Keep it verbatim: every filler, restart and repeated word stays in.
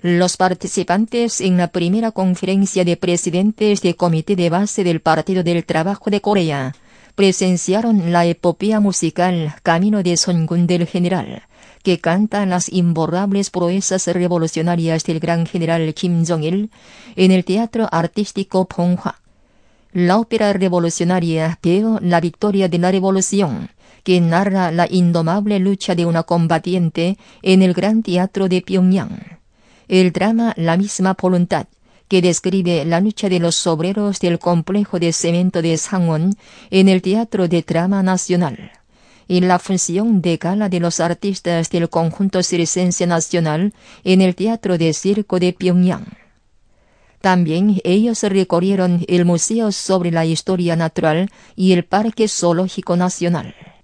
Los participantes en la primera conferencia de presidentes de Comité de Base del Partido del Trabajo de Corea presenciaron la epopea musical Camino de Songun del General, que canta las imborrables proezas revolucionarias del gran general Kim Jong-il en el Teatro Artístico Ponghwa. La ópera revolucionaria Veo la victoria de la revolución, que narra la indomable lucha de una combatiente en el Gran Teatro de Pyongyang. El drama La misma voluntad, que describe la lucha de los obreros del complejo de cemento de Sangwon en el Teatro de Drama Nacional. Y la función de gala de los artistas del Conjunto Circense Nacional en el Teatro de Circo de Pyongyang. También ellos recorrieron el Museo sobre la Historia Natural y el Parque Zoológico Nacional.